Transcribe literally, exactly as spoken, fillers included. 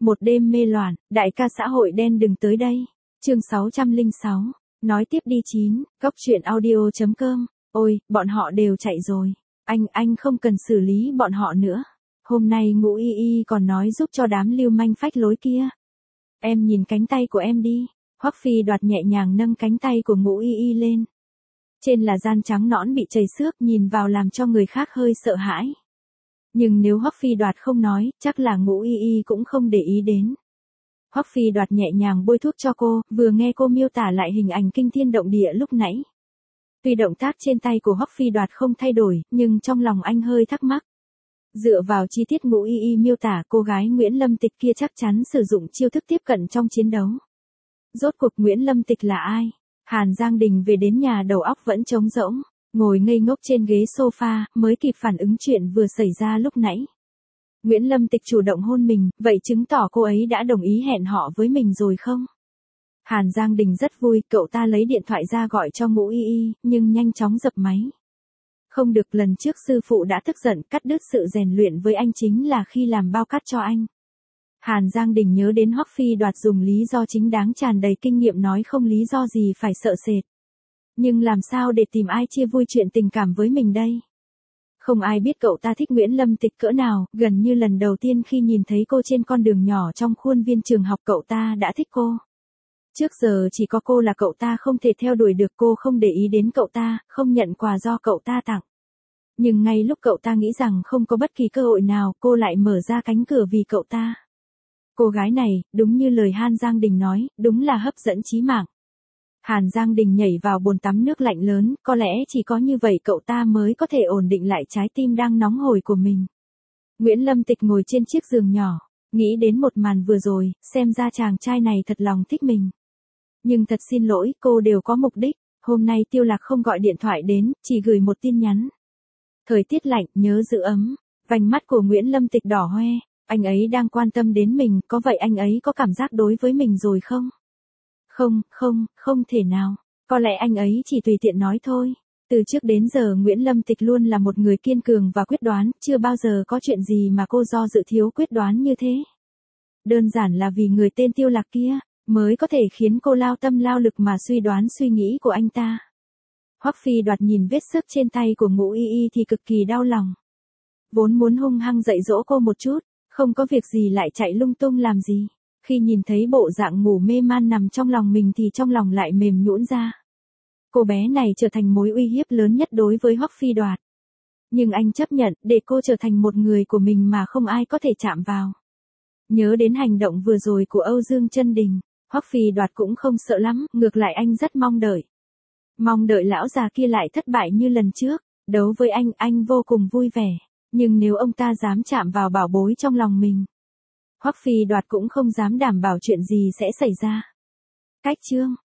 Một đêm mê loạn, đại ca xã hội đen đừng tới đây. Chương sáu trăm lẻ sáu. Nói tiếp đi chín, góc truyện audio chấm com. Ôi, bọn họ đều chạy rồi. Anh, anh không cần xử lý bọn họ nữa. Hôm nay Ngũ Y Y còn nói giúp cho đám lưu manh phách lối kia. Em nhìn cánh tay của em đi. Hoắc Phi Đoạt nhẹ nhàng nâng cánh tay của Ngũ Y Y lên. Trên là gian trắng nõn bị chảy xước, nhìn vào làm cho người khác hơi sợ hãi. Nhưng nếu Hoắc Phi Đoạt không nói, chắc là Ngũ Y Y cũng không để ý đến. Hoắc Phi Đoạt nhẹ nhàng bôi thuốc cho cô, vừa nghe cô miêu tả lại hình ảnh kinh thiên động địa lúc nãy. Tuy động tác trên tay của Hoắc Phi Đoạt không thay đổi, nhưng trong lòng anh hơi thắc mắc. Dựa vào chi tiết Ngũ Y Y miêu tả, cô gái Nguyễn Lâm Tịch kia chắc chắn sử dụng chiêu thức tiếp cận trong chiến đấu. Rốt cuộc Nguyễn Lâm Tịch là ai? Hàn Giang Đình về đến nhà đầu óc vẫn trống rỗng, ngồi ngây ngốc trên ghế sofa, mới kịp phản ứng chuyện vừa xảy ra lúc nãy. Nguyễn Lâm Tịch chủ động hôn mình, vậy chứng tỏ cô ấy đã đồng ý hẹn họ với mình rồi không? Hàn Giang Đình rất vui, cậu ta lấy điện thoại ra gọi cho Ngũ Y Y, nhưng nhanh chóng dập máy. Không được, lần trước sư phụ đã tức giận cắt đứt sự rèn luyện với anh chính là khi làm bao cát cho anh. Hàn Giang Đình nhớ đến Hoắc Phi Đoạt dùng lý do chính đáng tràn đầy kinh nghiệm nói không lý do gì phải sợ sệt. Nhưng làm sao để tìm ai chia vui chuyện tình cảm với mình đây? Không ai biết cậu ta thích Nguyễn Lâm Tịch cỡ nào, gần như lần đầu tiên khi nhìn thấy cô trên con đường nhỏ trong khuôn viên trường học cậu ta đã thích cô. Trước giờ chỉ có cô là cậu ta không thể theo đuổi được, cô không để ý đến cậu ta, không nhận quà do cậu ta tặng. Nhưng ngay lúc cậu ta nghĩ rằng không có bất kỳ cơ hội nào, cô lại mở ra cánh cửa vì cậu ta. Cô gái này, đúng như lời Hàn Giang Đình nói, đúng là hấp dẫn chí mạng. Hàn Giang Đình nhảy vào bồn tắm nước lạnh lớn, có lẽ chỉ có như vậy cậu ta mới có thể ổn định lại trái tim đang nóng hổi của mình. Nguyễn Lâm Tịch ngồi trên chiếc giường nhỏ, nghĩ đến một màn vừa rồi, xem ra chàng trai này thật lòng thích mình. Nhưng thật xin lỗi, cô đều có mục đích, hôm nay Tiêu Lạc không gọi điện thoại đến, chỉ gửi một tin nhắn. Thời tiết lạnh, nhớ giữ ấm. Vành mắt của Nguyễn Lâm Tịch đỏ hoe, anh ấy đang quan tâm đến mình, có vậy anh ấy có cảm giác đối với mình rồi không? Không, không, không thể nào. Có lẽ anh ấy chỉ tùy tiện nói thôi. Từ trước đến giờ Nguyễn Lâm Tịch luôn là một người kiên cường và quyết đoán, chưa bao giờ có chuyện gì mà cô do dự thiếu quyết đoán như thế. Đơn giản là vì người tên Tiêu Lạc kia, mới có thể khiến cô lao tâm lao lực mà suy đoán suy nghĩ của anh ta. Hoắc Phi Đoạt nhìn vết xước trên tay của Ngũ Y Y thì cực kỳ đau lòng. Vốn muốn hung hăng dạy dỗ cô một chút, không có việc gì lại chạy lung tung làm gì. Khi nhìn thấy bộ dạng ngủ mê man nằm trong lòng mình thì trong lòng lại mềm nhũn ra. Cô bé này trở thành mối uy hiếp lớn nhất đối với Hoắc Phi Đoạt. Nhưng anh chấp nhận để cô trở thành một người của mình mà không ai có thể chạm vào. Nhớ đến hành động vừa rồi của Âu Dương Chân Đình, Hoắc Phi Đoạt cũng không sợ lắm, ngược lại anh rất mong đợi. Mong đợi lão già kia lại thất bại như lần trước, đấu với anh, anh vô cùng vui vẻ. Nhưng nếu ông ta dám chạm vào bảo bối trong lòng mình, Hoắc Phi Đoạt cũng không dám đảm bảo chuyện gì sẽ xảy ra. Cách chương